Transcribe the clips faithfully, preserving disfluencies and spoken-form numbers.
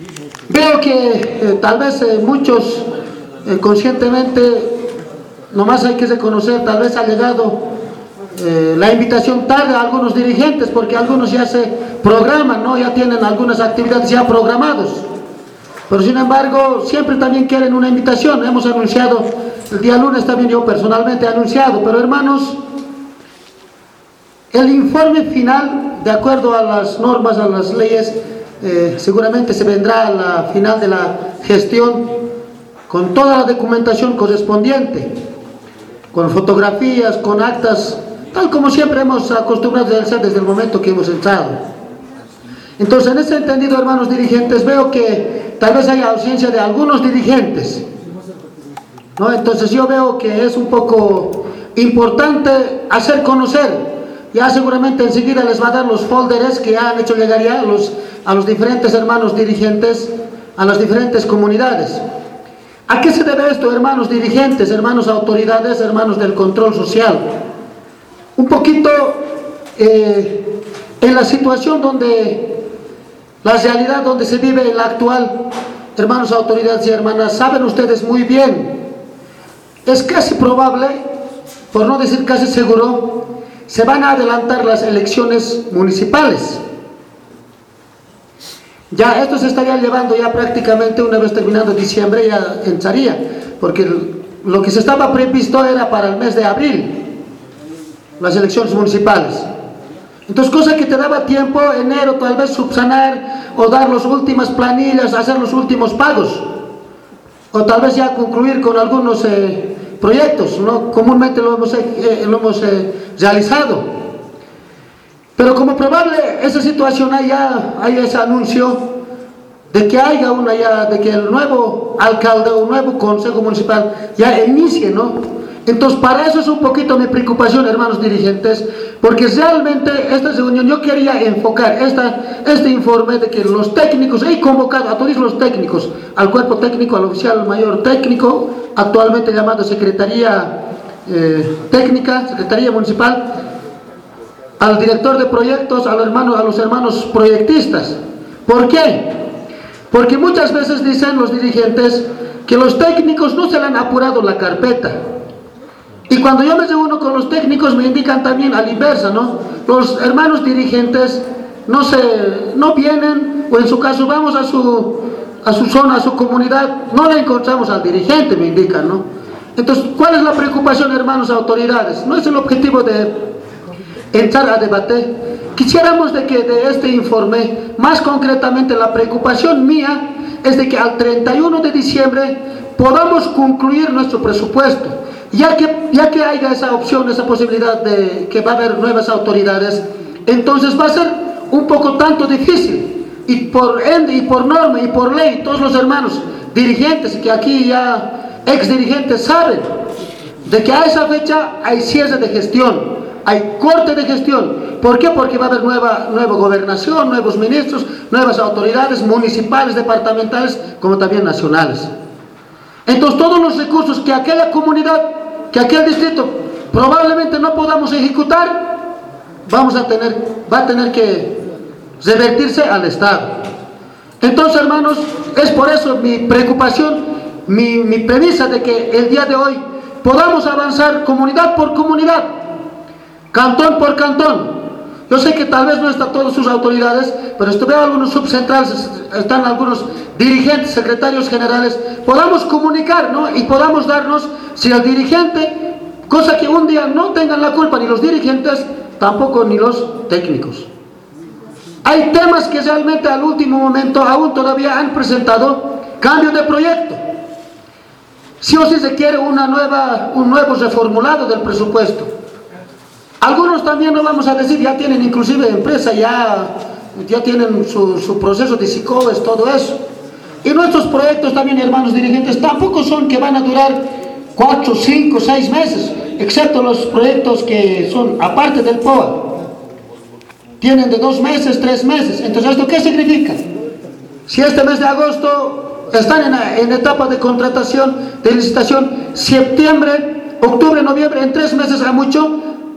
Veo que eh, tal vez eh, muchos eh, conscientemente, nomás hay que reconocer, tal vez ha llegado eh, la invitación tarde a algunos dirigentes, porque algunos ya se programan, ¿no? Ya tienen algunas actividades ya programados. Pero sin embargo, siempre también quieren una invitación. Hemos anunciado, el día lunes también yo personalmente he anunciado, pero hermanos, el informe final, de acuerdo a las normas, a las leyes, eh, seguramente se vendrá a la final de la gestión con toda la documentación correspondiente, con fotografías, con actas, tal como siempre hemos acostumbrado a hacer desde el momento que hemos entrado. Entonces, en ese entendido, hermanos dirigentes, veo que tal vez haya ausencia de algunos dirigentes, ¿no? Entonces yo veo que es un poco importante hacer conocer. Ya seguramente enseguida les va a dar los folders que han hecho llegar ya a los, a los diferentes hermanos dirigentes, a las diferentes comunidades. ¿A qué se debe esto, hermanos dirigentes, hermanos autoridades, hermanos del control social? Un poquito eh, en la situación donde, la realidad donde se vive en la actual, hermanos autoridades y hermanas, saben ustedes muy bien, es casi probable, por no decir casi seguro, se van a adelantar las elecciones municipales. Ya esto se estaría llevando ya prácticamente una vez terminando diciembre, ya entraría, porque lo que se estaba previsto era para el mes de abril, las elecciones municipales. Entonces, cosa que te daba tiempo, enero, tal vez subsanar o dar las últimas planillas, hacer los últimos pagos, o tal vez ya concluir con algunos eh, proyectos, ¿no? Comúnmente lo hemos, eh, lo hemos eh, realizado. Pero como probable esa situación hay ya, hay ese anuncio de que haya una ya, de que el nuevo alcalde o nuevo consejo municipal ya inicie, ¿no? Entonces, para eso es un poquito mi preocupación, hermanos dirigentes, porque realmente esta reunión yo quería enfocar esta, este informe de que los técnicos, he convocado a todos los técnicos, al cuerpo técnico, al oficial mayor técnico, actualmente llamado Secretaría eh, Técnica, Secretaría Municipal, al director de proyectos, a los hermanos, a los hermanos proyectistas. ¿Por qué? Porque muchas veces dicen los dirigentes que los técnicos no se le han apurado la carpeta. Y cuando yo me reúno con los técnicos me indican también a la inversa, ¿no? Los hermanos dirigentes no, se, no vienen, o en su caso vamos a su, a su zona, a su comunidad, no le encontramos al dirigente, me indican, ¿no? Entonces, ¿cuál es la preocupación, hermanos autoridades? No es el objetivo de entrar a debatir. Quisiéramos de que de este informe, más concretamente la preocupación mía, es de que al treinta y uno de diciembre podamos concluir nuestro presupuesto. Ya que, ya que haya esa opción, esa posibilidad de que va a haber nuevas autoridades, entonces va a ser un poco tanto difícil. Y por ende, y por norma, y por ley, todos los hermanos dirigentes, que aquí ya ex dirigentes saben, de que a esa fecha hay cierre de gestión, hay corte de gestión. ¿Por qué? Porque va a haber nueva, nueva gobernación, nuevos ministros, nuevas autoridades municipales, departamentales, como también nacionales. Entonces todos los recursos que aquella comunidad, que aquel distrito probablemente no podamos ejecutar, vamos a tener, va a tener que revertirse al Estado. Entonces, hermanos, es por eso mi preocupación, mi, mi premisa de que el día de hoy podamos avanzar comunidad por comunidad, cantón por cantón. Yo sé que tal vez no están todas sus autoridades, pero esto veo algunos subcentrales, están algunos dirigentes, secretarios generales, podamos comunicar, ¿no? Y podamos darnos, si el dirigente, cosa que un día no tengan la culpa ni los dirigentes, tampoco ni los técnicos. Hay temas que realmente al último momento aún todavía han presentado cambio de proyecto. Sí o sí se quiere una nueva, un nuevo reformulado del presupuesto. Algunos también, no vamos a decir, ya tienen inclusive empresa, ya, ya tienen su, su proceso de SICOBES, todo eso. Y nuestros proyectos también, hermanos dirigentes, tampoco son que van a durar cuatro, cinco, seis meses, excepto los proyectos que son aparte del P O A. Tienen de dos meses, tres meses. Entonces, ¿esto qué significa? Si este mes de agosto están en, en etapa de contratación, de licitación, septiembre, octubre, noviembre, en tres meses a mucho,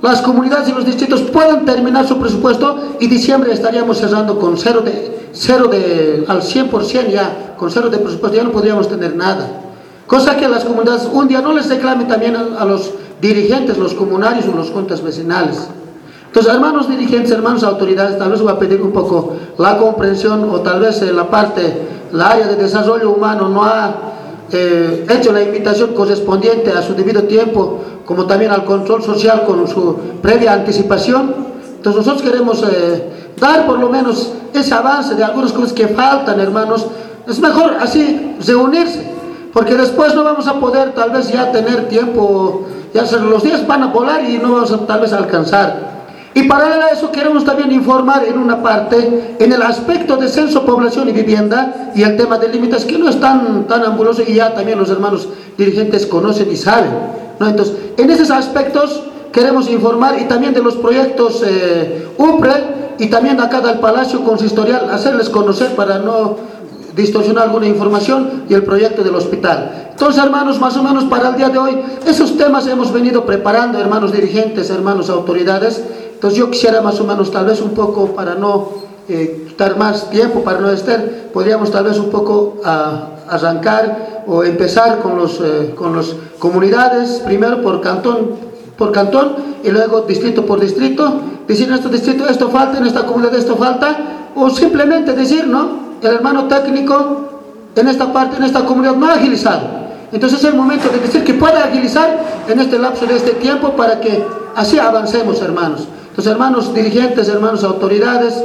las comunidades y los distritos puedan terminar su presupuesto y diciembre estaríamos cerrando con cero, de, cero de, al cien por ciento ya, con cero de presupuesto, ya no podríamos tener nada. Cosa que las comunidades un día no les reclamen también a, a los dirigentes, los comunarios o los juntas vecinales. Entonces, hermanos dirigentes, hermanos autoridades, tal vez voy a pedir un poco la comprensión o tal vez eh, la parte, la área de desarrollo humano no ha eh, hecho la invitación correspondiente a su debido tiempo, como también al control social con su previa anticipación. Entonces nosotros queremos eh, dar por lo menos ese avance de algunas cosas que faltan, hermanos. Es mejor así reunirse, porque después no vamos a poder tal vez ya tener tiempo, ya los días van a volar y no vamos a tal vez alcanzar. Y paralelo a eso queremos también informar en una parte, en el aspecto de censo, población y vivienda, y el tema de límites, que no es tan, tan ambuloso y ya también los hermanos dirigentes conocen y saben, ¿no? Entonces, en esos aspectos queremos informar y también de los proyectos eh, U P R E y también acá del Palacio Consistorial, hacerles conocer para no distorsionar alguna información y el proyecto del hospital. Entonces, hermanos, más o menos para el día de hoy, esos temas hemos venido preparando, hermanos dirigentes, hermanos autoridades. Entonces yo quisiera más o menos tal vez un poco, para no eh, quitar más tiempo, para no estar, podríamos tal vez un poco a, arrancar o empezar con los eh, con las comunidades, primero por cantón por cantón y luego distrito por distrito, decir en este distrito esto falta, en esta comunidad esto falta, o simplemente decir, ¿no? El hermano técnico en esta parte, en esta comunidad no ha agilizado. Entonces es el momento de decir que pueda agilizar en este lapso de este tiempo para que así avancemos, hermanos. Entonces, hermanos dirigentes, hermanos autoridades,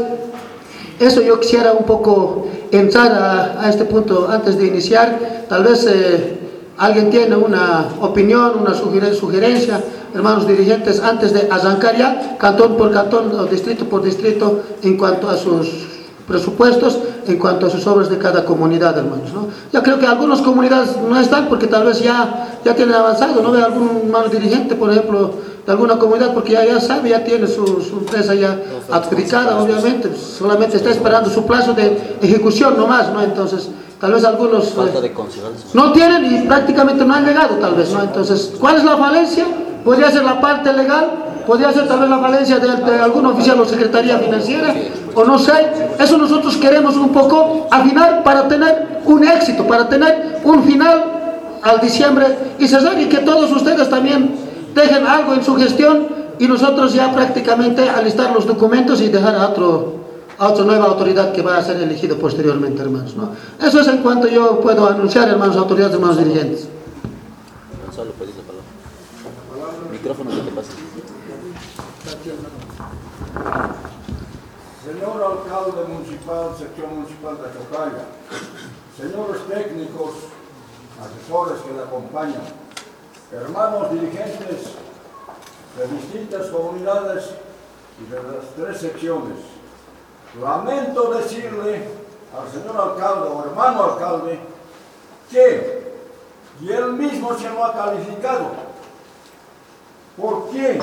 eso yo quisiera un poco entrar a, a este punto antes de iniciar. Tal vez eh, alguien tiene una opinión, una sugerencia, hermanos dirigentes, antes de arrancar ya, cantón por cantón o distrito por distrito, en cuanto a sus presupuestos, en cuanto a sus obras de cada comunidad, hermanos, ¿no? Ya creo que algunas comunidades no están porque tal vez ya, ya tienen avanzado, no veo algún hermano dirigente, por ejemplo, de alguna comunidad, porque ya, ya sabe, ya tiene su, su empresa ya adjudicada, obviamente, solamente está esperando su plazo de ejecución nomás, ¿no? Entonces, tal vez algunos falta de concejales no tienen y prácticamente no han llegado, tal vez, ¿no? Entonces, ¿cuál es la falencia? Podría ser la parte legal, podría ser tal vez la falencia de, de algún oficial o secretaría financiera, o no sé. Eso nosotros queremos un poco afinar para tener un éxito, para tener un final al diciembre y cerrar, y que todos ustedes también dejen algo en su gestión y nosotros ya prácticamente alistar los documentos y dejar a otro a otra nueva autoridad que va a ser elegido posteriormente, hermanos, ¿no? Eso es en cuanto yo puedo anunciar, hermanos autoridades, hermanos dirigentes. Gonzalo, pedís la palabra. Micrófono, ¿qué te pasa? Señor alcalde municipal, sección municipal de Chocalla, señores técnicos, asesores que le acompañan, hermanos dirigentes de distintas comunidades y de las tres secciones, lamento decirle al señor alcalde o hermano alcalde que, y él mismo se lo ha calificado, ¿por qué?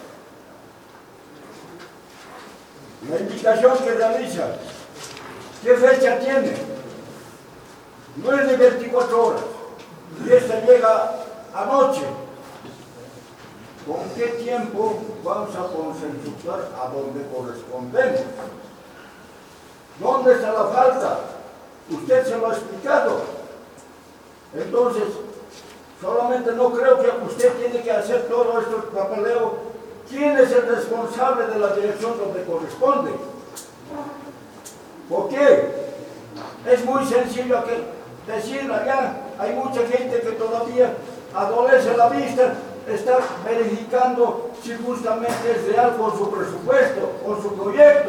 La invitación que realiza, ¿qué fecha tiene? No es de veinticuatro horas, y esta llega anoche. ¿Con qué tiempo vamos a consensuar a donde correspondemos? ¿Dónde está la falta? Usted se lo ha explicado. Entonces, solamente no creo que usted tiene que hacer todo este papeleo. ¿Quién es el responsable de la dirección donde corresponde? ¿Por qué? Es muy sencillo que decir allá, hay mucha gente que todavía adolece la vista, está verificando si justamente es real con su presupuesto, con su proyecto.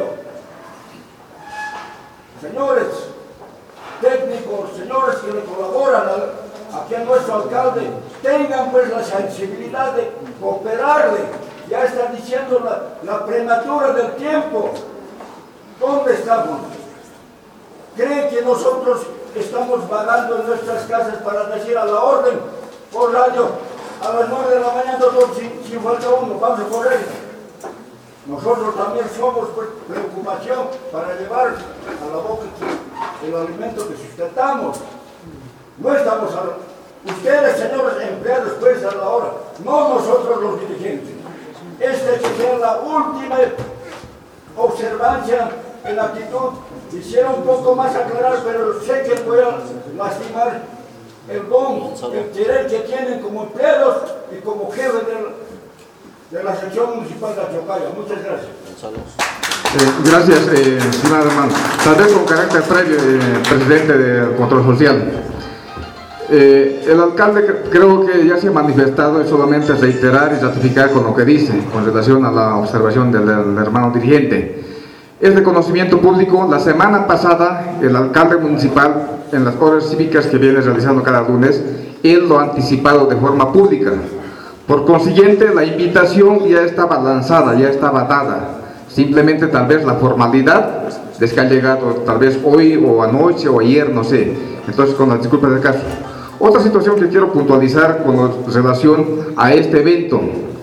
Señores técnicos, señores que le colaboran a, aquí a nuestro alcalde, tengan pues la sensibilidad de cooperarle. Ya está diciendo la, la prematura del tiempo. ¿Dónde estamos? ¿Cree que nosotros estamos vagando en nuestras casas para decir a la orden por radio a las nueve de la mañana, doctor, si, si falta uno, vamos a correr? Nosotros también somos pues, preocupación para llevar a la boca el alimento que sustentamos. No estamos a... Ustedes, señores empleados, pues a la hora, no nosotros los dirigentes. esta que sea la última observancia en la actitud. Quisiera un poco más aclarar, pero sé que voy a lastimar el don, el querer que tienen como empleados y como jefe de, de la sección municipal de Achocalla. Muchas gracias. Eh, gracias, eh, estimado hermano. Tal vez con carácter previo, eh, presidente del Control Social. Eh, el alcalde creo que ya se ha manifestado, es solamente reiterar y ratificar con lo que dice con relación a la observación del, del hermano dirigente. Es de conocimiento público, la semana pasada el alcalde municipal, en las horas cívicas que viene realizando cada lunes, él lo ha anticipado de forma pública. Por consiguiente, la invitación ya estaba lanzada, ya estaba dada. Simplemente tal vez la formalidad es que ha llegado tal vez hoy o anoche o ayer, no sé. Entonces, con las disculpas del caso. Otra situación que quiero puntualizar con relación a este evento.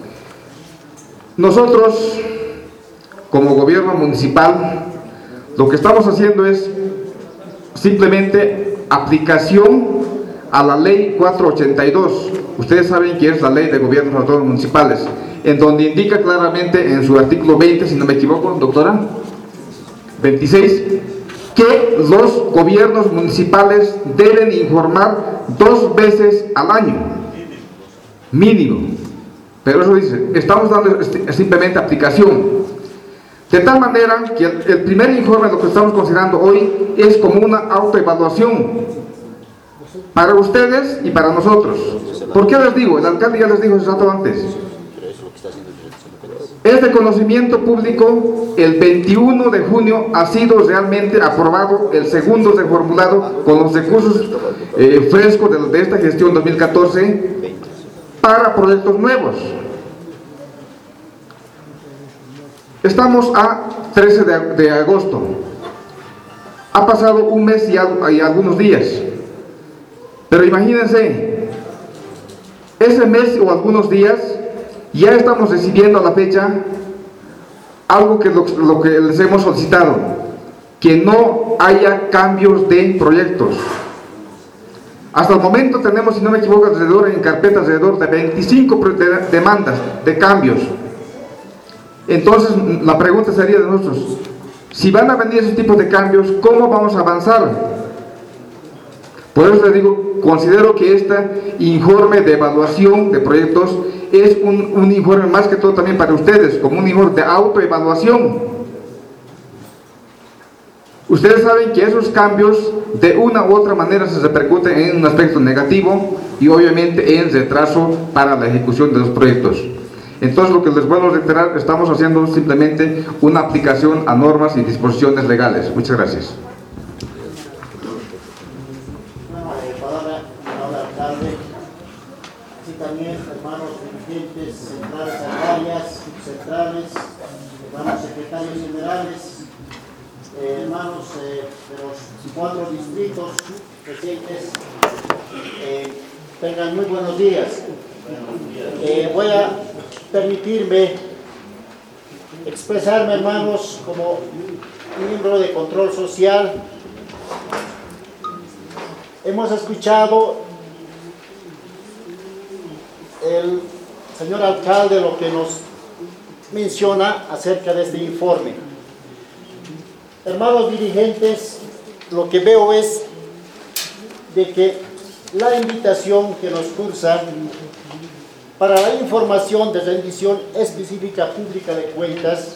Nosotros, como gobierno municipal, lo que estamos haciendo es simplemente aplicación a la ley cuatrocientos ochenta y dos. Ustedes saben que es la ley de gobiernos autónomos municipales, en donde indica claramente en su artículo veinte, si no me equivoco, doctora, veintiséis, que los gobiernos municipales deben informar dos veces al año, mínimo. Pero eso dice, estamos dando simplemente aplicación. De tal manera que el, el primer informe, lo que estamos considerando hoy, es como una autoevaluación para ustedes y para nosotros. ¿Por qué les digo? El alcalde ya les dijo hace rato antes. Es de conocimiento público, el veintiuno de junio ha sido realmente aprobado el segundo reformulado con los recursos eh, frescos de, de esta gestión dos mil catorce para proyectos nuevos. Estamos a trece de agosto. Ha pasado un mes y, al, y algunos días. Pero imagínense, ese mes o algunos días ya estamos recibiendo a la fecha algo que lo, lo que les hemos solicitado, que no haya cambios de proyectos. Hasta el momento tenemos, si no me equivoco, alrededor en carpeta alrededor de veinticinco de, demandas de cambios. Entonces la pregunta sería de nosotros, si van a venir esos tipos de cambios, ¿cómo vamos a avanzar? Por eso les digo, considero que este informe de evaluación de proyectos es un, un informe más que todo también para ustedes, como un informe de autoevaluación. Ustedes saben que esos cambios de una u otra manera se repercuten en un aspecto negativo y obviamente en retraso para la ejecución de los proyectos. Entonces, lo que les vuelvo a reiterar, estamos haciendo simplemente una aplicación a normas y disposiciones legales. Muchas gracias. También, hermanos dirigentes centrales agrarias, subcentrales, hermanos secretarios generales, eh, hermanos eh, de los cuatro distritos presentes, eh, tengan muy buenos días. Eh, voy a permitirme expresarme, hermanos, como miembro de Control Social. Hemos escuchado el señor alcalde lo que nos menciona acerca de este informe. Hermanos dirigentes, lo que veo es de que la invitación que nos cursa para la información de rendición específica pública de cuentas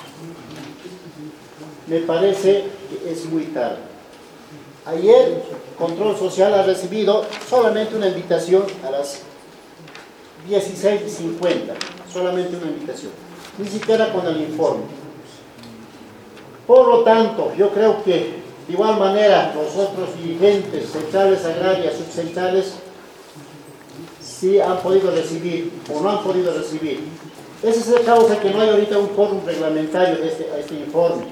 me parece que es muy tarde. Ayer Control Social ha recibido solamente una invitación a las dieciséis cincuenta, solamente una invitación, ni siquiera con el informe. Por lo tanto, yo creo que de igual manera los otros dirigentes centrales agrarias, subcentrales, sí han podido recibir o no han podido recibir. Esa es la causa que no hay ahorita un quórum reglamentario de este, a este informe.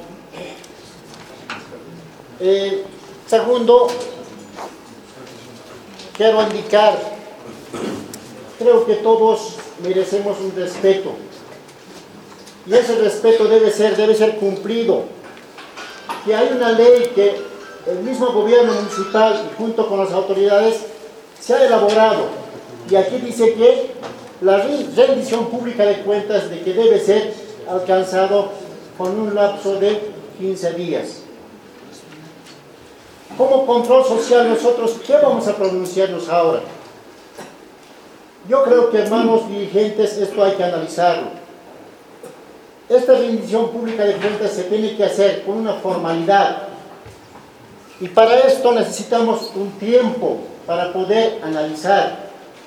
Eh, segundo, quiero indicar, creo que todos merecemos un respeto y ese respeto debe ser, debe ser cumplido. Que hay una ley que el mismo gobierno municipal y junto con las autoridades se ha elaborado y aquí dice que la rendición pública de cuentas de que debe ser alcanzado con un lapso de quince días. Como control social, nosotros, ¿qué vamos a pronunciarnos ahora? Yo creo que, hermanos dirigentes, esto hay que analizarlo. Esta rendición pública de cuentas se tiene que hacer con una formalidad. Y para esto necesitamos un tiempo para poder analizar.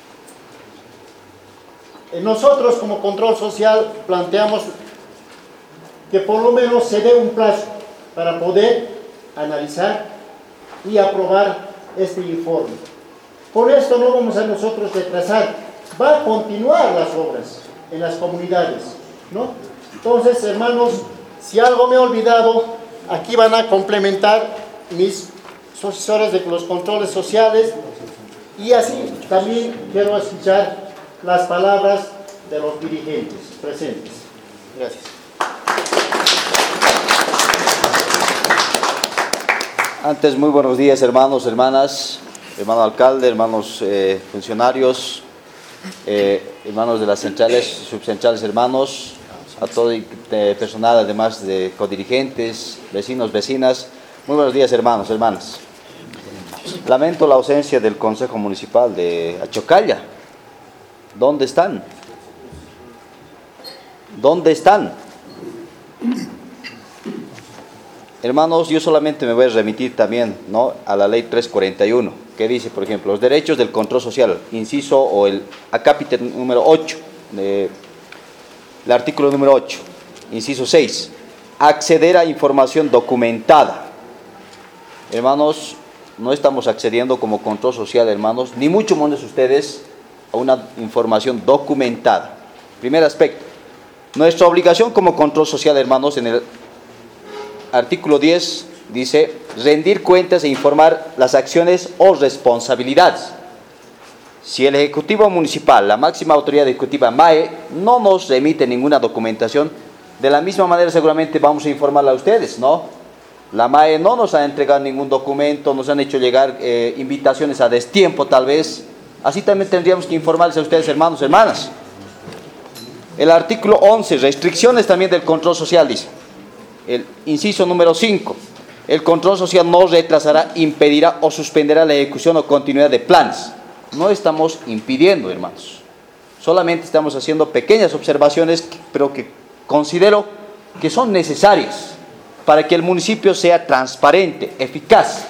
Nosotros, como control social, planteamos que por lo menos se dé un plazo para poder analizar y aprobar este informe. Por esto no vamos a nosotros retrasar, va a continuar las obras en las comunidades, ¿no? Entonces, hermanos, si algo me he olvidado, aquí van a complementar mis sucesores de los controles sociales, y así también quiero escuchar las palabras de los dirigentes presentes. Gracias. Antes, muy buenos días, hermanos, hermanas, hermano alcalde, hermanos eh, funcionarios, eh, hermanos de las centrales, subcentrales, hermanos, a todo el personal, además de codirigentes, vecinos, vecinas. Muy buenos días, hermanos, hermanas. Lamento la ausencia del Consejo Municipal de Achocalla. ¿Dónde están? ¿Dónde están? Hermanos, yo solamente me voy a remitir también, ¿no?, a la ley trescientos cuarenta y uno, que dice, por ejemplo, los derechos del control social, inciso o el acápite número ocho, de, el artículo número ocho, inciso seis, acceder a información documentada. Hermanos, no estamos accediendo como control social, hermanos, ni mucho menos ustedes, a una información documentada. Primer aspecto, nuestra obligación como control social, hermanos, en el artículo diez dice, rendir cuentas e informar las acciones o responsabilidades. Si el Ejecutivo Municipal, la máxima autoridad ejecutiva, M A E, no nos remite ninguna documentación, de la misma manera seguramente vamos a informarla a ustedes, ¿no? La M A E no nos ha entregado ningún documento, nos han hecho llegar eh, invitaciones a destiempo tal vez. Así también tendríamos que informarles a ustedes, hermanos, hermanas. El artículo once, restricciones también del control social, dice. El inciso número cinco, el control social no retrasará, impedirá o suspenderá la ejecución o continuidad de planes. No estamos impidiendo, hermanos. Solamente estamos haciendo pequeñas observaciones, pero que considero que son necesarias para que el municipio sea transparente, eficaz.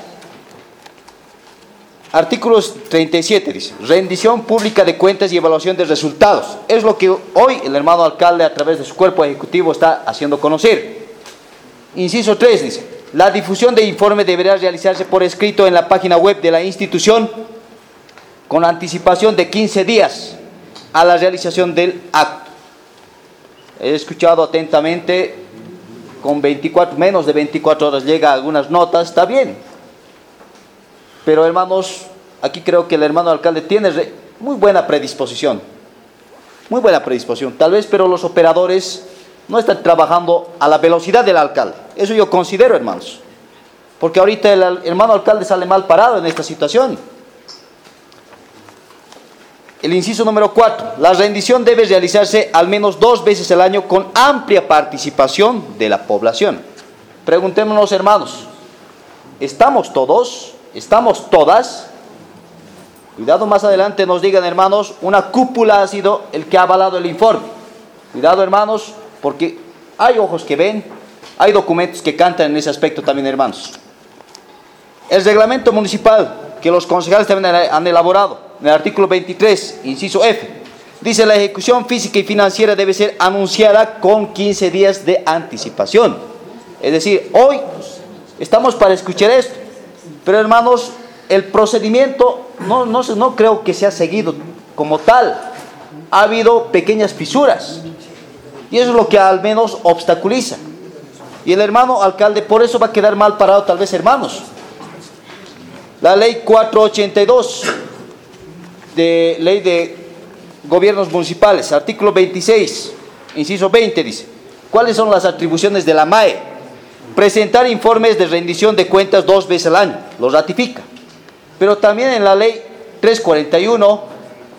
Artículo treinta y siete dice, rendición pública de cuentas y evaluación de resultados. Es lo que hoy el hermano alcalde a través de su cuerpo ejecutivo está haciendo conocer. Inciso tres dice, la difusión de informe deberá realizarse por escrito en la página web de la institución con anticipación de quince días a la realización del acto. He escuchado atentamente, con veinticuatro, menos de veinticuatro horas llega algunas notas, está bien. Pero, hermanos, aquí creo que el hermano alcalde tiene muy buena predisposición, muy buena predisposición, tal vez, pero los operadores no están trabajando a la velocidad del alcalde. Eso yo considero, hermanos, porque ahorita el hermano alcalde sale mal parado en esta situación. El inciso número cuatro, la rendición debe realizarse al menos dos veces al año con amplia participación de la población. Preguntémonos, hermanos, ¿estamos todos? ¿Estamos todas? Cuidado, más adelante nos digan, hermanos, una cúpula ha sido el que ha avalado el informe. Cuidado, hermanos, porque hay ojos que ven, hay documentos que cantan en ese aspecto también, hermanos. El reglamento municipal que los concejales también han elaborado, en el artículo veintitrés, inciso F, dice, la ejecución física y financiera debe ser anunciada con quince días de anticipación. Es decir, hoy estamos para escuchar esto, pero, hermanos, el procedimiento no, no, no creo que se ha seguido como tal. Ha habido pequeñas fisuras y eso es lo que al menos obstaculiza. Y el hermano alcalde por eso va a quedar mal parado tal vez, hermanos. La ley cuatrocientos ochenta y dos, de ley de gobiernos municipales, artículo veintiséis, inciso veinte, dice, ¿cuáles son las atribuciones de la M A E? Presentar informes de rendición de cuentas dos veces al año, lo ratifica. Pero también en la ley trescientos cuarenta y uno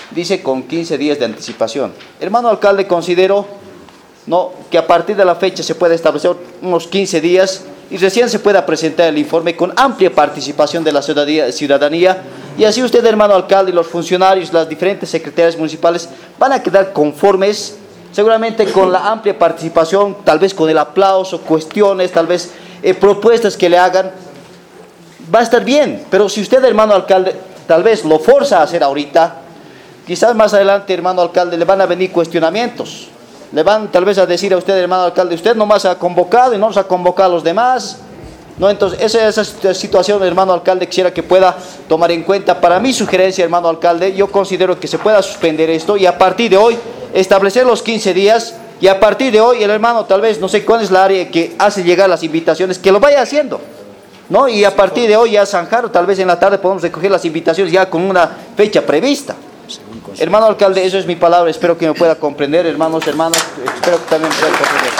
dice con quince días de anticipación. Hermano alcalde, considero, ¿no?, que a partir de la fecha se puede establecer unos quince días y recién se pueda presentar el informe con amplia participación de la ciudadanía, y así usted, hermano alcalde, y los funcionarios, las diferentes secretarías municipales van a quedar conformes, seguramente con la amplia participación, tal vez con el aplauso, cuestiones, tal vez eh, propuestas que le hagan, va a estar bien. Pero si usted, hermano alcalde, tal vez lo forza a hacer ahorita, quizás más adelante, hermano alcalde, le van a venir cuestionamientos. Le van tal vez a decir a usted, hermano alcalde, usted nomás ha convocado y no nos ha convocado a los demás, ¿no? Entonces, esa, esa situación, hermano alcalde, quisiera que pueda tomar en cuenta. Para mi sugerencia, hermano alcalde, yo considero que se pueda suspender esto y a partir de hoy establecer los quince días, y a partir de hoy el hermano, tal vez, no sé cuál es la área que hace llegar las invitaciones, que lo vaya haciendo, ¿no? Y a partir de hoy ya zanjar, tal vez en la tarde podemos recoger las invitaciones ya con una fecha prevista. Hermano alcalde, eso es mi palabra, espero que me pueda comprender, hermanos, hermanos, espero que también pueda comprender.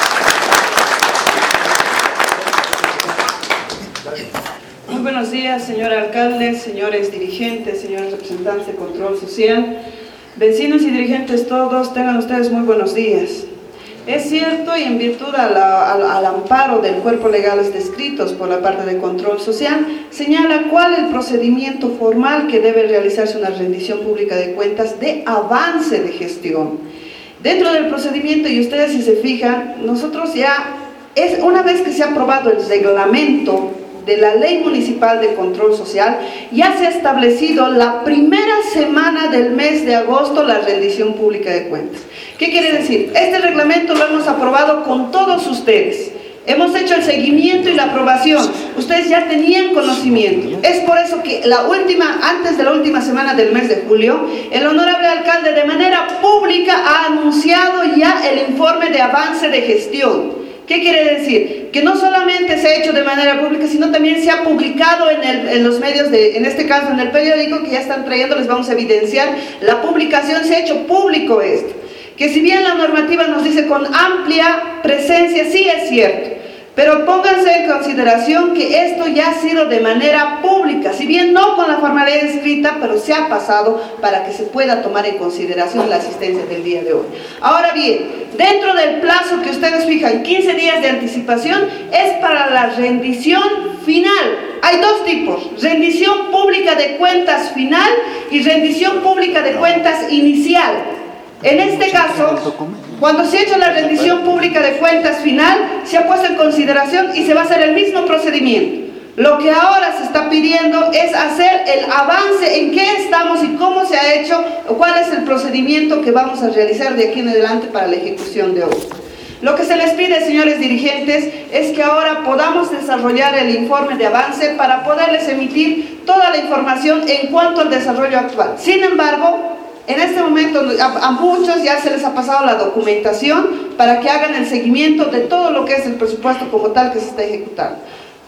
Muy buenos días, señor alcalde, señores dirigentes, señores representantes de Control Social, vecinos y dirigentes todos, tengan ustedes muy buenos días. Es cierto, y en virtud a la, al, al amparo del cuerpo legal descritos por la parte de Control Social, señala cuál es el procedimiento formal que debe realizarse una rendición pública de cuentas de avance de gestión. Dentro del procedimiento, y ustedes si se fijan, nosotros ya, es una vez que se ha aprobado el reglamento de la Ley Municipal de Control Social, ya se ha establecido la primera semana del mes de agosto la rendición pública de cuentas. ¿Qué quiere decir? Este reglamento lo hemos aprobado con todos ustedes. Hemos hecho el seguimiento y la aprobación. Ustedes ya tenían conocimiento. Es por eso que la última, antes de la última semana del mes de julio, el honorable alcalde de manera pública ha anunciado ya el informe de avance de gestión. ¿Qué quiere decir? Que no solamente se ha hecho de manera pública, sino también se ha publicado en, el, en los medios, de, en este caso en el periódico que ya están trayendo, les vamos a evidenciar, la publicación se ha hecho público esto. Que si bien la normativa nos dice con amplia presencia, sí es cierto, pero pónganse en consideración que esto ya ha sido de manera pública, si bien no con la formalidad escrita, pero se ha pasado para que se pueda tomar en consideración la asistencia del día de hoy. Ahora bien, dentro del plazo que ustedes fijan, quince días de anticipación, es para la rendición final. Hay dos tipos, rendición pública de cuentas final y rendición pública de cuentas inicial. En este caso, cuando se ha hecho la rendición pública de cuentas final, se ha puesto en consideración y se va a hacer el mismo procedimiento. Lo que ahora se está pidiendo es hacer el avance en qué estamos y cómo se ha hecho, o cuál es el procedimiento que vamos a realizar de aquí en adelante para la ejecución de obra. Lo que se les pide, señores dirigentes, es que ahora podamos desarrollar el informe de avance para poderles emitir toda la información en cuanto al desarrollo actual. Sin embargo, en este momento a, a muchos ya se les ha pasado la documentación para que hagan el seguimiento de todo lo que es el presupuesto como tal que se está ejecutando.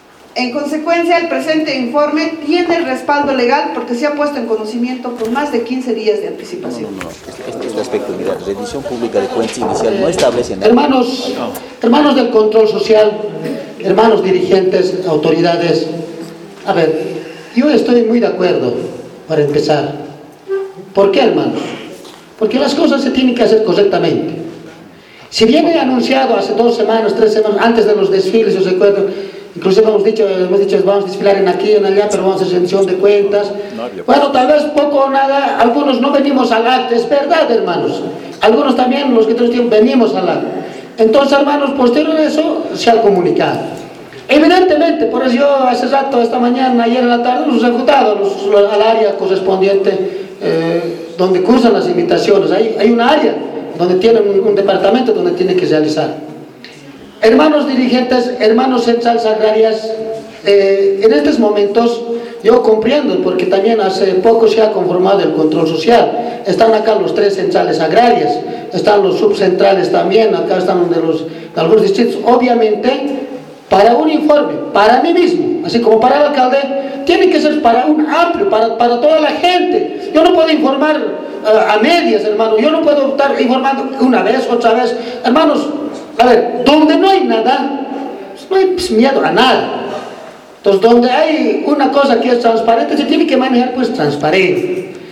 En consecuencia, el presente informe tiene respaldo legal porque se ha puesto en conocimiento con más de quince días de anticipación. No, no, no. Este, este aspecto, mira, rendición pública de cuentas inicial no establece nada. Hermanos, hermanos del control social, hermanos dirigentes, autoridades, a ver, yo estoy muy de acuerdo para empezar. ¿Por qué, hermanos? Porque las cosas se tienen que hacer correctamente. Si viene anunciado hace dos semanas, tres semanas, antes de los desfiles, yo recuerdo, inclusive hemos dicho, hemos dicho vamos a desfilar en aquí, en allá, pero vamos a hacer rendición de cuentas. Bueno, tal vez poco o nada, algunos no venimos al acto, es verdad, hermanos. Algunos también, los que tenemos tiempo, venimos al acto. Entonces, hermanos, posterior a eso, se ha comunicado. Evidentemente, por eso yo hace rato, esta mañana, ayer en la tarde, los he ejecutado los, al área correspondiente, eh, donde cursan las invitaciones. Hay, hay un área donde tienen un, un departamento donde tienen que realizar. Hermanos dirigentes, hermanos centrales agrarias, eh, en estos momentos yo comprendo, porque también hace poco se ha conformado el control social. Están acá los tres centrales agrarias, están los subcentrales también, acá están de los, de algunos distritos. Obviamente, para un informe, para mí mismo, así como para el alcalde, tiene que ser para un amplio, para, para toda la gente. Yo no puedo informar uh, a medias, hermano. Yo no puedo estar informando una vez, otra vez. Hermanos, a ver, donde no hay nada, no hay pues, miedo a nada. Entonces, donde hay una cosa que es transparente, se tiene que manejar pues transparente.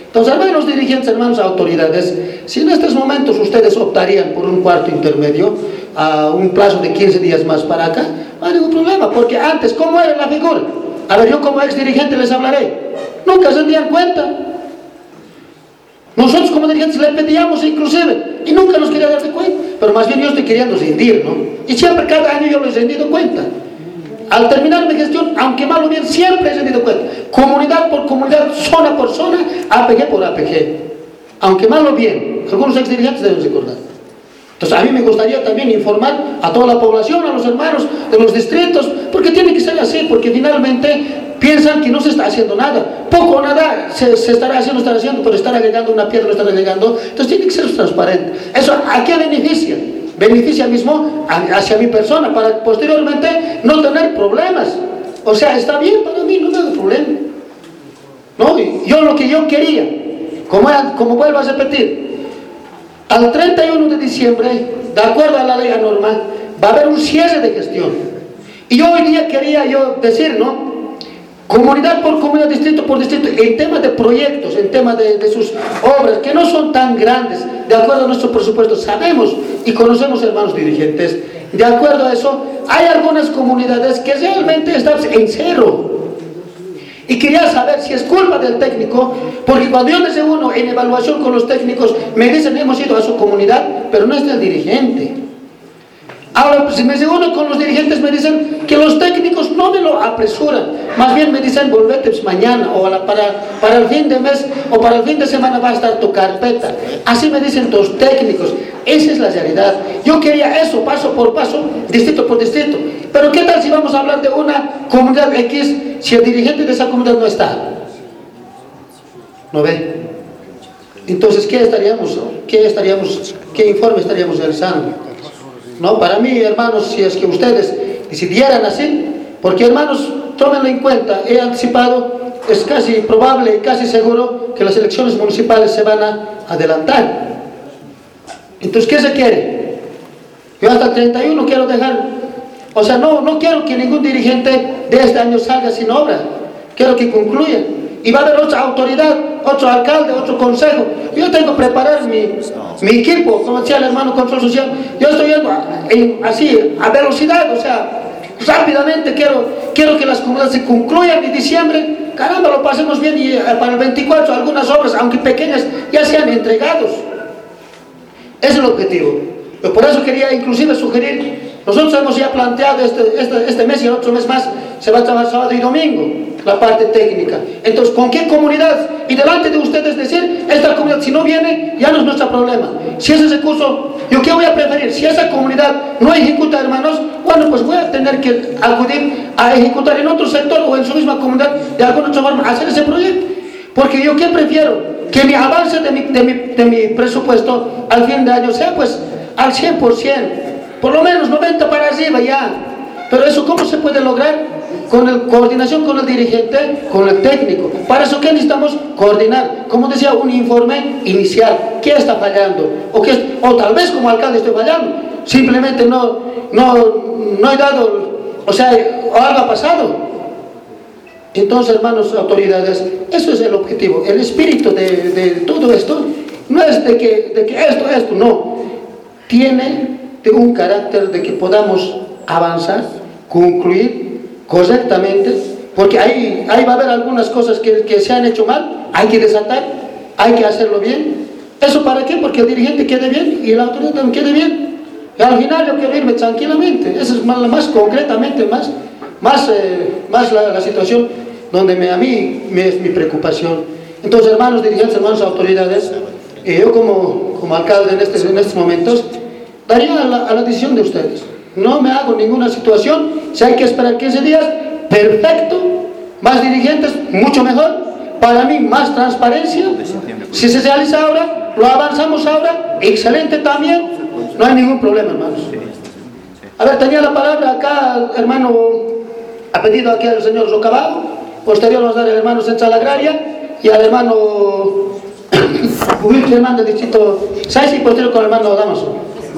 Entonces, hermanos dirigentes, hermanos autoridades, si en estos momentos ustedes optarían por un cuarto intermedio, a un plazo de quince días más para acá, no hay ningún problema, porque antes, ¿cómo era la figura? A ver, yo como ex dirigente les hablaré, nunca se dieron cuenta. Nosotros como dirigentes le pedíamos inclusive, y nunca nos quería dar de cuenta, pero más bien yo estoy queriendo rendir, ¿no? Y siempre cada año yo les he rendido cuenta. Al terminar mi gestión, aunque mal o bien, siempre he rendido cuenta. Comunidad por comunidad, zona por zona, A P G por A P G. Aunque mal o bien, algunos ex dirigentes deben recordar. Entonces a mí me gustaría también informar a toda la población, a los hermanos de los distritos, porque tiene que ser así, porque finalmente piensan que no se está haciendo nada. Poco o nada se, se estará haciendo, estará haciendo, pero estará llegando una piedra, no estará llegando. Entonces tiene que ser transparente. ¿Eso a qué beneficia? Beneficia mismo hacia mi persona, para posteriormente no tener problemas. O sea, está bien para mí, no me hago problema. ¿No? Yo lo que yo quería, como, como vuelvo a repetir, al treinta y uno de diciembre, de acuerdo a la ley normal, va a haber un cierre de gestión. Y yo hoy día quería yo decir, ¿no? Comunidad por comunidad, distrito por distrito, en temas de proyectos, en temas de, de sus obras, que no son tan grandes, de acuerdo a nuestro presupuesto, sabemos y conocemos, hermanos dirigentes, de acuerdo a eso, hay algunas comunidades que realmente están en cero. Y quería saber si es culpa del técnico, porque cuando yo me reúno en evaluación con los técnicos, me dicen hemos ido a su comunidad, pero no es del dirigente. Ahora, pues, si me reúno con los dirigentes, me dicen que los técnicos no me lo apresuran, más bien me dicen volvete pues, mañana, o a la, para, para el fin de mes, o para el fin de semana va a estar tu carpeta. Así me dicen los técnicos. Esa es la realidad. Yo quería eso, paso por paso, distrito por distrito. Pero ¿qué tal si vamos a hablar de una comunidad X, si el dirigente de esa comunidad no está? ¿No ve? Entonces, ¿qué estaríamos, qué estaríamos, qué informe estaríamos realizando? No, para mí, hermanos, si es que ustedes decidieran así, porque hermanos, tómenlo en cuenta, he anticipado, es casi probable y casi seguro que las elecciones municipales se van a adelantar. Entonces, ¿qué se quiere? Yo hasta el treinta y uno quiero dejar, o sea, no, no quiero que ningún dirigente de este año salga sin obra, quiero que concluya. Y va a haber otra autoridad, otro alcalde, otro consejo. Yo tengo que preparar mi, mi equipo, como decía el hermano Control Social. Yo estoy yendo a, en, así, a velocidad, o sea, rápidamente quiero, quiero que las comunidades se concluyan en diciembre. Caramba, lo pasemos bien y eh, para el veinticuatro algunas obras, aunque pequeñas, ya sean entregados. Ese es el objetivo. Yo por eso quería inclusive sugerir, nosotros hemos ya planteado este, este, este mes y el otro mes más, se va a trabajar sábado y domingo, la parte técnica. Entonces, ¿con qué comunidad? Y delante de ustedes decir, esta comunidad si no viene, ya no es nuestro problema. Si ese recurso, ¿yo qué voy a preferir? Si esa comunidad no ejecuta, hermanos, bueno, pues voy a tener que acudir a ejecutar en otro sector o en su misma comunidad, de alguna otra forma, hacer ese proyecto. Porque yo, ¿qué prefiero? Que mi avance de mi, de mi, de mi presupuesto al fin de año sea, pues, al cien por ciento, por lo menos noventa para arriba ya. Pero eso, ¿cómo se puede lograr? Con la coordinación con el dirigente, con el técnico. Para eso, ¿qué necesitamos? Coordinar. Como decía, un informe inicial. ¿Qué está fallando? O, qué, o tal vez como alcalde estoy fallando. Simplemente no, no, no he dado, o sea, algo ha pasado. Entonces, hermanos, autoridades, eso es el objetivo. El espíritu de, de todo esto no es de que, de que esto, esto, no. Tiene de un carácter de que podamos avanzar, concluir correctamente, porque ahí, ahí va a haber algunas cosas que, que se han hecho mal, hay que desatar, hay que hacerlo bien. ¿Eso para qué? Porque el dirigente quede bien y la autoridad también quede bien. Y al final yo quiero irme tranquilamente. Eso es más, más concretamente, más, más, eh, más la, la situación donde me, a mí me es mi preocupación. Entonces, hermanos dirigentes, hermanos autoridades, eh, yo como, como alcalde en, este, en estos momentos, daría a la, a la decisión de ustedes. No me hago ninguna situación. Si hay que esperar quince días, perfecto. Más dirigentes, mucho mejor. Para mí, más transparencia. Si se realiza ahora, lo avanzamos ahora, excelente también. No hay ningún problema, hermanos. A ver, tenía la palabra acá, hermano, ha pedido aquí al señor Rocabado. Posterior vamos a dar al hermano Central Agraria y al hermano Wilson, hermano del distrito seis, y posterior con el hermano Damaso.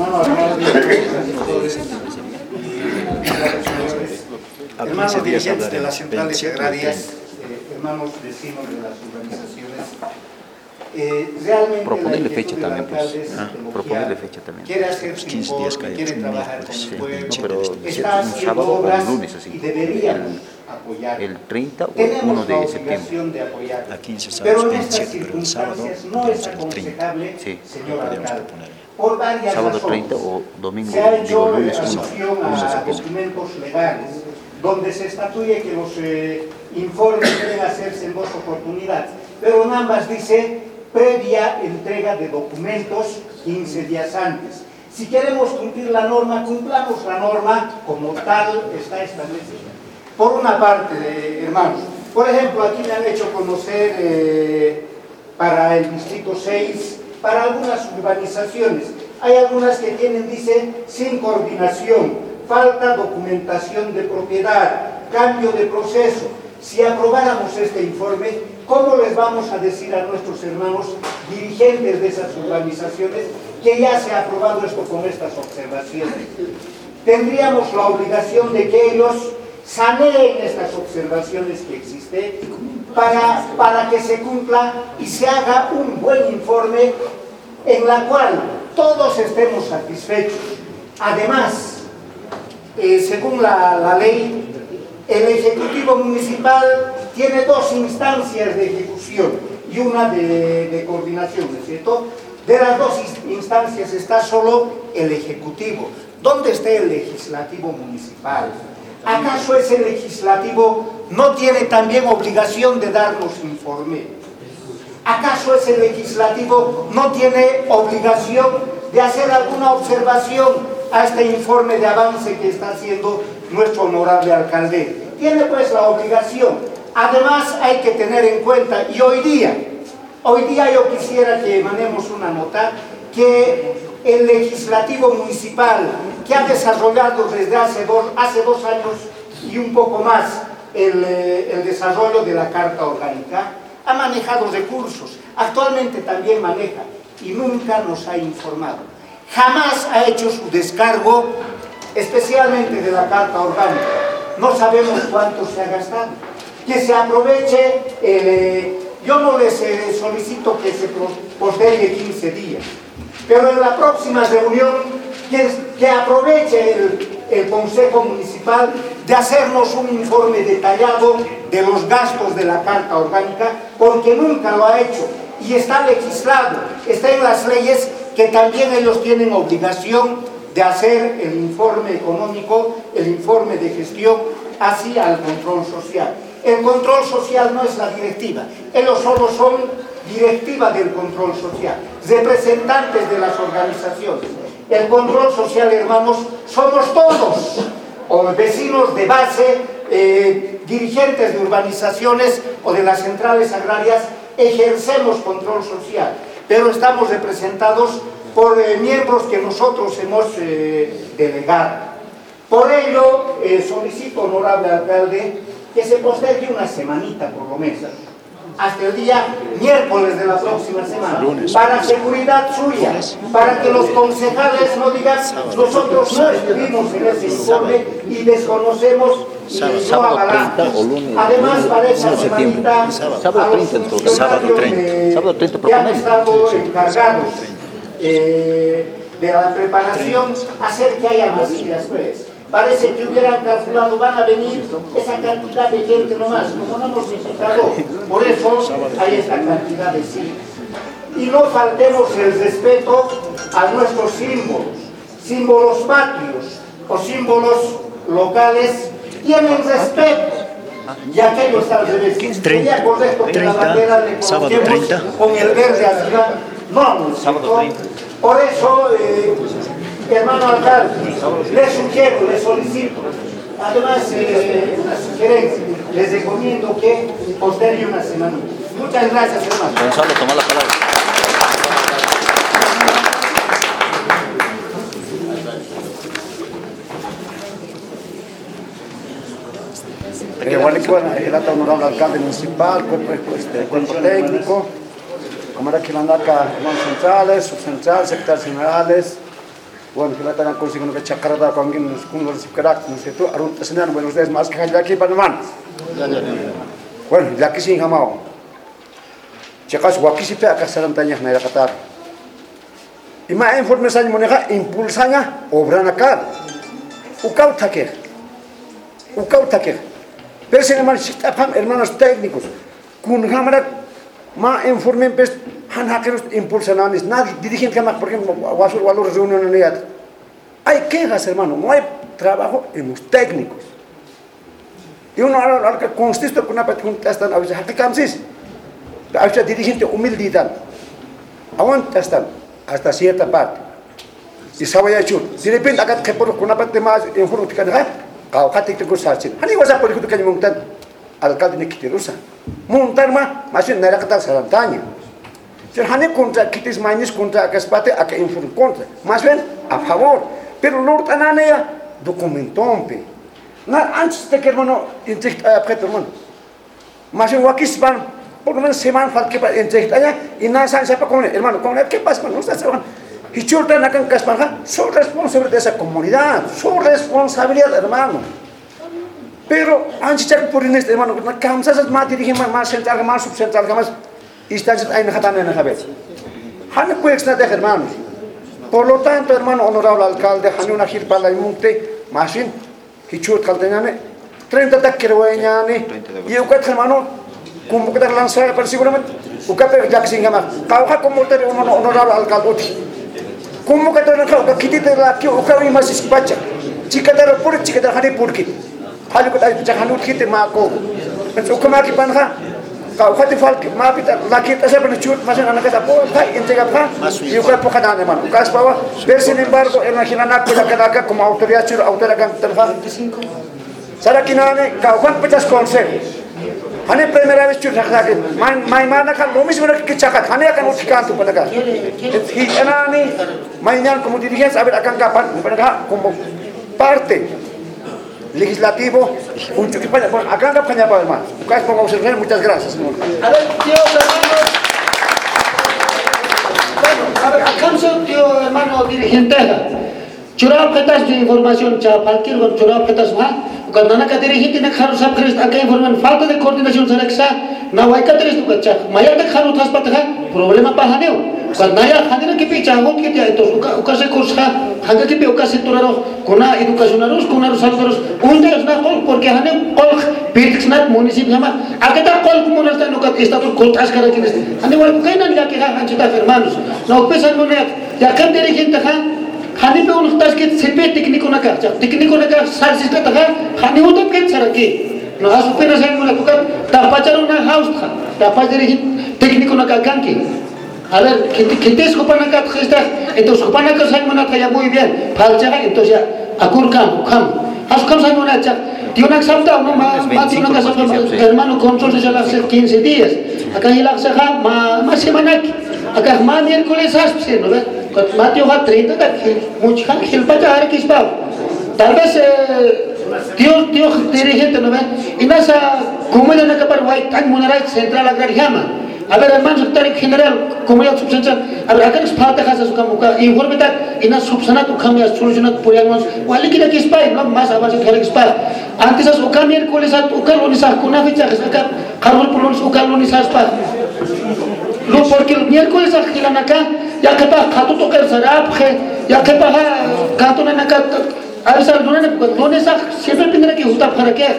Hermanos dirigentes de las centrales agrarias, eh, hermanos vecinos de las organizaciones, Eh, realmente proponerle la fecha también, pues. ah, proponerle fecha también. Quiere hacer Los su quince días informe, que hay, quiere un trabajar miércoles, con el sí, pueblo, sí, pero está un haciendo sábado o obras el lunes, así. y deberíamos El- apoyar. el treinta o el Tenemos uno la de obligación septiembre. de apoyar. A quince sábados, Pero en veintisiete, estas pero el sábado circunstancias no podemos es ser el treinta. aconsejable, Sí. señor Podríamos alcalde, proponer. por varias Sábado razones. treinta o domingo, Se ha digo, hecho lunes uno. alusión a documentos legales, donde se estatuye que los eh, informes deben hacerse en dos oportunidades, pero en ambas dice previa entrega de documentos quince días antes. Si queremos cumplir la norma, cumplamos la norma como tal está establecida. Por una parte, eh, hermanos, por ejemplo, aquí me han hecho conocer eh, para el distrito seis, para algunas urbanizaciones, hay algunas que tienen, dice, sin coordinación, falta documentación de propiedad, cambio de proceso. Si aprobáramos este informe, ¿cómo les vamos a decir a nuestros hermanos dirigentes de esas urbanizaciones que ya se ha aprobado esto con estas observaciones? Tendríamos la obligación de que ellos saneen estas observaciones que existen para, para que se cumpla y se haga un buen informe en la cual todos estemos satisfechos. Además, eh, según la, la ley, el Ejecutivo Municipal tiene dos instancias de ejecución y una de, de coordinación, ¿no es cierto? De las dos instancias está solo el Ejecutivo. ¿Dónde está el Legislativo Municipal? ¿Acaso ese Legislativo no tiene también obligación de darnos informe? ¿Acaso ese Legislativo no tiene obligación de hacer alguna observación a este informe de avance que está haciendo nuestro honorable alcalde? Tiene pues la obligación. Además hay que tener en cuenta, y hoy día, hoy día yo quisiera que emanemos una nota, que el Legislativo Municipal, que ha desarrollado desde hace dos, hace dos años y un poco más el, el desarrollo de la Carta Orgánica, ha manejado recursos, actualmente también maneja, y nunca nos ha informado. Jamás ha hecho su descargo, especialmente de la Carta Orgánica. No sabemos cuánto se ha gastado. Que se aproveche, eh, yo no les eh, solicito que se postergue quince días, pero en la próxima reunión que, que aproveche el, el Consejo Municipal de hacernos un informe detallado de los gastos de la Carta Orgánica, porque nunca lo ha hecho y está legislado, está en las leyes que también ellos tienen obligación de hacer el informe económico, el informe de gestión, así al control social. El control social no es la directiva, ellos solo son directiva del control social, representantes de las organizaciones. El control social, hermanos, somos todos, o vecinos de base, eh, dirigentes de urbanizaciones o de las centrales agrarias, ejercemos control social, pero estamos representados por eh, miembros que nosotros hemos eh, delegado. Por ello, eh, solicito, honorable alcalde, que se postergue una semanita por lo menos, hasta el día miércoles de la próxima semana, lunes, para seguridad suya, para que los concejales no digan, nosotros no estuvimos en ese informe y desconocemos y no avalamos. Además, para esa semanita, a los funcionarios de, que han estado encargados eh, de la preparación, hacer que haya más sillas, pues. Parece que hubieran calculado, van a venir esa cantidad de gente nomás, como no hemos visitado, por eso hay esta cantidad de sillas. Y no faltemos el respeto a nuestros símbolos, símbolos patrios o símbolos locales, tienen respeto, y aquellos al revés. Sería correcto que la bandera le coloquemos con el verde arriba, no, no, por eso, eh, hermano alcalde, les sugiero, les solicito, además, eh, una sugerencia, les recomiendo que postergue una semana. Muchas gracias, hermano. Gonzalo, toma la palabra. Eh, bueno, bueno, el alto honorable alcalde municipal, cuerpo, este, cuerpo técnico, como era que la naca, hermanos centrales, subcentrales, secretarios generales. Bueno, que la tengan consigo que chacarada con alguien con los carac, no sé tú, arun tesenan buenos días más que hay aquí para hermanos. Bueno, ya que sin jamao. chicas guakisipe acá sarantaña naira qatar y más información moneja impulsaña obran acá ukau taker ukau taker pero sin embargo hermanos técnicos kun cámara más informen pues han hackeros impulsanales nadie dirigen cámara por ejemplo wasur valor reunión en ella hay quejas hermano no hay trabajo en los técnicos y uno ahora que consiste con una pregunta están a veces hackeamsis a veces dirigente humildad aguanta están hasta cierta parte y sabe ya chur de repente acá que por una parte más información kan kau khatik te kursachin hani wasa por itu kan montan alcalde ne kitirusa montar ma masih naira kata sarantanya jadi hani contra kitis mainis contra akaspate aka inform contra más bien a favor pero lord anane ya documenton pe na antes de que hermano inject apret hermano más bien wakis ban por lo menos semana falta que para inject allá y nada sabe siapa con hermano con qué pasa no está hermano y churta na kan kaspanja su responsabilidad de esa comunidad su responsabilidad hermano pero antes de por en este hermano na kamsas más dirigir más central más subcentral más instancias hay na hatan na habet han pues na de hermanos por lo tanto hermano honorable alcalde han una girpa la monte masin que churt caldenane treinta takkerweñane y ukat hermano como que lanzar para seguramente ukat jackson gama kau como te honorable alcalde como que te no kau kitite la que o kau mas spacha chica dar por chica dar hani purki hali ko tai jahanu kite ma ko so kuma ki panha kau khati fal ma pita la kita sa pen chut mas anak kata po tai entrega pa y ko po kana ne man kas pawa pero sin embargo en la ginana ko la kada como autoridad chur autoridad kan terfa sara kinane kau khan pechas consejo hani primera vez chur rakha ke mai mana kan lo mismo que chakat hani akan utikan tu pada hi anani mañana como dirigentes a ver akan kapan pada como parte legislativo un chuquipaña bueno akan kapan ya para hermano ukas pongo observar muchas gracias a ver tío hermano bueno a ver akan so tío hermano dirigente churap petas de información cha falkir con churap petas ma cuando nana dirigente na kharu sab krist aka información falta de coordinación sareksa na waika tres tu kacha maya de kharu thas patha problema pa haneo cuando naya khanira ke picha hot ke tia to uka uka se kursa hanga ke pe uka se turaro kona educacionaros kona salvaros unde na kol porque hane kol pitxnat municipio ma akata kol comunal ta no ka estado koltas kara que hane wal kaina ya ke han chita hermanos no pesan no ya kan dirigente ha खाने पे उन तास के सेपे टेक्निको ना कर टेक्निको ना कर सार सिस्टम तक खाने वो तो क्या चला के ना आज ऊपर ना साइन बोला कुकर तापाचारो ना हाउस था तापाचारी ही टेक्निको ना कर कान के अगर खेती खेती इसको पढ़ना का खिस्ता ये तो उसको पढ़ना का साइन बोला था या muy bien falta है तो या akur kam kam आज कम साइन बोला अच्छा tío na sabta no ma ma tío na casa hermano control social hace quince días acá y la saja ma ma semana acá ma miércoles hace no ve Mateo va treinta que mucho han que el patar que está tal vez tío tío dirigente no ve y nasa como de na capar white tan monarai central agrariama a ver hermano secretario general comunidad subcentral a ver acá es falta casa su camuca informe y na subsanat u cambia solucionat problemas wali que aquí está no más avance que está antes as o miércoles at o lunes a kuna fecha acá carol por lunes o lunes está no porque el miércoles agilan acá ya que pa khatu to kar sarap khe ya que pa khatu na ka arsal lunes lunes siempre tendrá que juntar para qué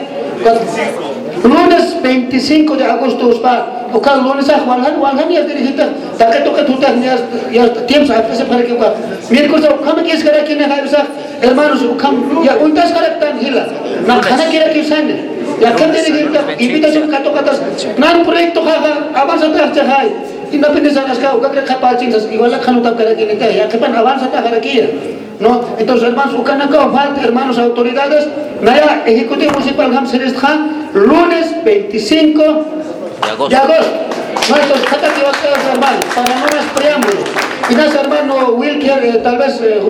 lunes veinticinco de agosto uspa o ka lunes a walhan walhan ya dirigente ta que to que tu ya ya tiempo se para que miércoles o kam que es kara que na sa hermanos o kam ya untas kara tan hila na khana kira que sane ya que dirigente invitación kato katas nan proyecto haga avanza tra hai independencia de las que uka que capacin igual la kanu tap kara que ya que pan avanza ta kara que no entonces hermanos uka na ka falta hermanos autoridades naya ejecutivo municipal ham serest khan lunes veinticinco de agosto no entonces kata que va a ser hermanos para no más preámbulo. Y nada, hermano Wilker, eh, tal vez, eh,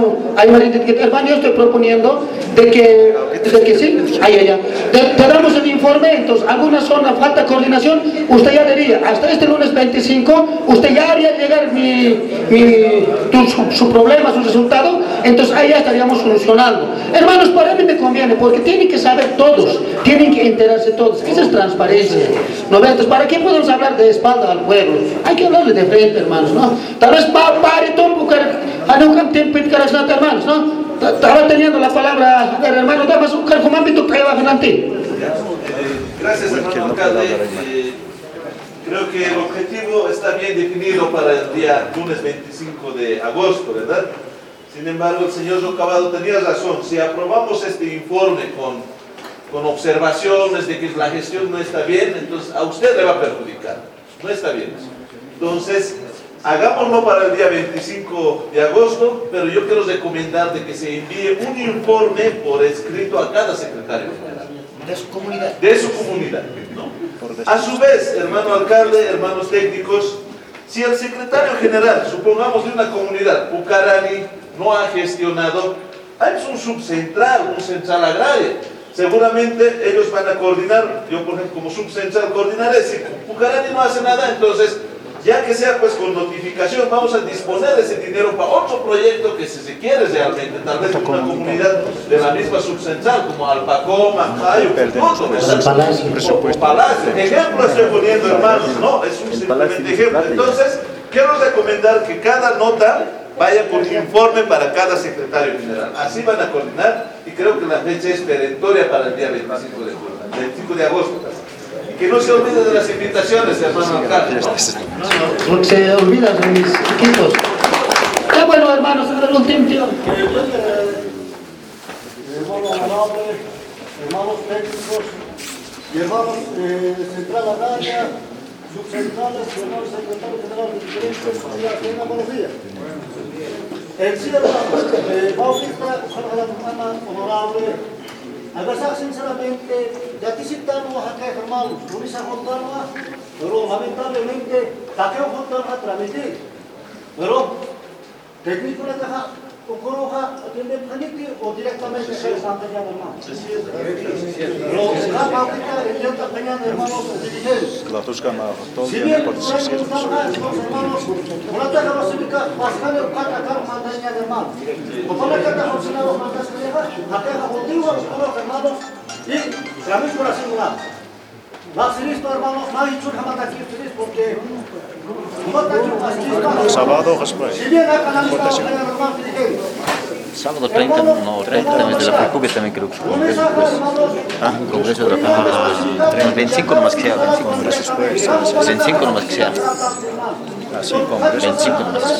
hermano, yo estoy proponiendo de que, de que sí, ay, ay, ay, te, te damos el informe, entonces, alguna zona falta coordinación, usted ya diría, hasta este lunes veinticinco, usted ya haría llegar mi, mi, tu, su, su problema, su resultado, entonces ahí ya estaríamos solucionando. Hermanos, para mí me conviene, porque tienen que saber todos, tienen que enterarse todos, esa es transparencia, ¿no? Entonces, ¿para qué podemos hablar de espalda al pueblo? Hay que hablarle de frente, hermanos, ¿no? Tal vez pa pare todo porque a no can tiempo hermanos, ¿no? Estaba teniendo la palabra, a ver, hermano, dame un cargo más ámbito que va adelante. Gracias, hermano alcalde. Eh, creo que el objetivo está bien definido para el día lunes veinticinco de agosto, ¿verdad? Sin embargo, el señor Rocabado tenía razón. Si aprobamos este informe con, con observaciones de que la gestión no está bien, entonces a usted le va a perjudicar. No está bien eso. Entonces, hagámoslo para el día veinticinco de agosto, pero yo quiero recomendar de que se envíe un informe por escrito a cada secretario general. De su comunidad. De su comunidad, ¿no? A su vez, hermano alcalde, hermanos técnicos, si el secretario general, supongamos de una comunidad, Pucarani, no ha gestionado, hay un subcentral, un central agrario. Seguramente ellos van a coordinar, yo por ejemplo como subcentral coordinaré, si Pucarani no hace nada, entonces ya que sea pues con notificación, vamos a disponer de ese dinero para otro proyecto que si se quiere realmente, tal vez en una comunidad de la misma subcentral, como Alpacoma, Mayo, otro, Palacio. Palacio. Ejemplo estoy poniendo, hermanos, ¿no? Es un simplemente ejemplo. Entonces, quiero recomendar que cada nota vaya con informe para cada secretario general. Así van a coordinar y creo que la fecha es perentoria para el día veinticinco de julio, veinticinco de agosto. Que no se olvide de las invitaciones, hermano alcalde, ¿no? No, no, se olvidan de mis equipos. Ya bueno, hermanos, el último tío. Hermanos honorables, hermanos técnicos, y hermanos eh, central agraria, subcentrales, hermanos secretarios generales de diferentes, tengan buenos días. El sí, hermanos, eh, Bautista, hermana honorable, a veces, sinceramente, ya te citamos acá, hermanos, Luisa Fontana, pero lamentablemente, Taqueo Fontana transmitir. Pero, técnico de caja, o coroja, atiende planete o directamente se les anterior, hermanos. Pero, la práctica, el día también, hermanos, dirigentes. Si bien, por ahí preguntan a los hermanos, una taja no significa bastante o cata caro mandaña de hermanos. O por la cata funcionaba los mandas que lleva, la caja contigua, los hermanos, y la misma la singular. La sinistra, hermanos, no ha dicho jamás aquí ustedes porque no está hecho más chispa. Sábado, Gaspar. Si bien ha canalizado el hermano dirigente. Sábado treinta, no, treinta también de la República también creo que fue. Ah, Congreso de la Caja. El veinticinco nomás que sea, veinticinco. veinticinco nomás que sea. Así, Congreso. veinticinco nomás.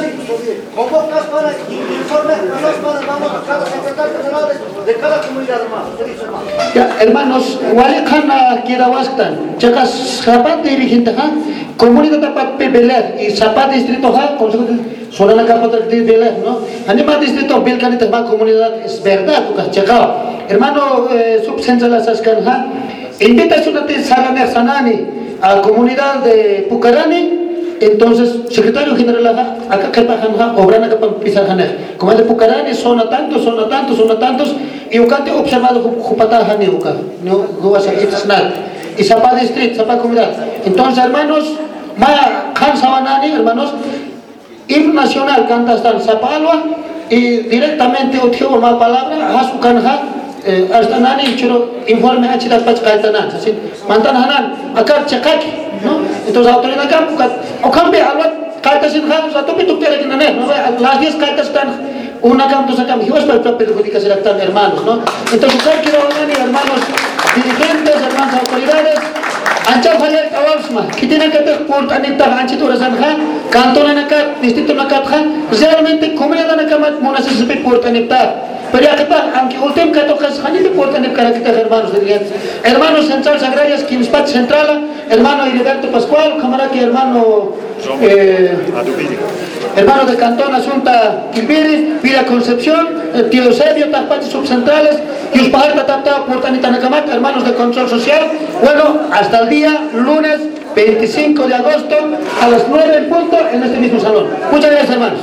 Convocas para informes, para vamos a cada secretario general de cada comunidad, hermano. Ya, hermanos, wali khana kira wastan, chacas sapat dirigente ha, comunidad tapat pebeler y sapat distrito ha, consecuencia Sorana Capotal de Beler, ¿no? Anima distrito Belcanita más comunidad, es verdad, tu chacao. Hermano eh, subcentral Asascanja, invitación a Saraner Sanani a comunidad de Pucarani, entonces secretario general acá que pajan obrana que pisar janer. Como de Pucarani, zona tantos, zona tantos, zona tantos, y ucante observado Jupata Jani Uca, no vas a ir a y Zapa distrito, Zapa comunidad. Entonces, hermanos, ma Khan Sabanani, hermanos, himno nacional canta hasta en Zapalua y directamente utió una palabra Hasu Kanja hasta nani churo informe hachida pach kaltanan así mantan hanan akar chakaki no entonces autoridad acá o cambia algo kalta sin han satu pitu tere kinane no las diez kaltas están una canto sacam hiwas para perjudicar ser tan hermanos no entonces quiero nani hermanos dirigentes hermanos autoridades Ancha falla kawalsma, kita nak kata port anita ancha tu rasan ha, kanton nakat, distrito nakat ha, realmente comunidad nakamat mona se sepe port anita. Pero ya kita, aunque ultim kata kas hani de port anita para kita hermanos dirigentes, hermanos centrales agrarias, Quimspat Central, hermano Heriberto Pascual, camarada que hermano eh, hermano de Cantón Asunta Quilbiri, Villa Concepción, Tío Eusebio, Tapachos subcentrales, y os pagar tapta port anita nakamat, hermanos de control social. Bueno, hasta el día lunes veinticinco de agosto a las nueve en punto en este mismo salón. Muchas gracias, hermanos.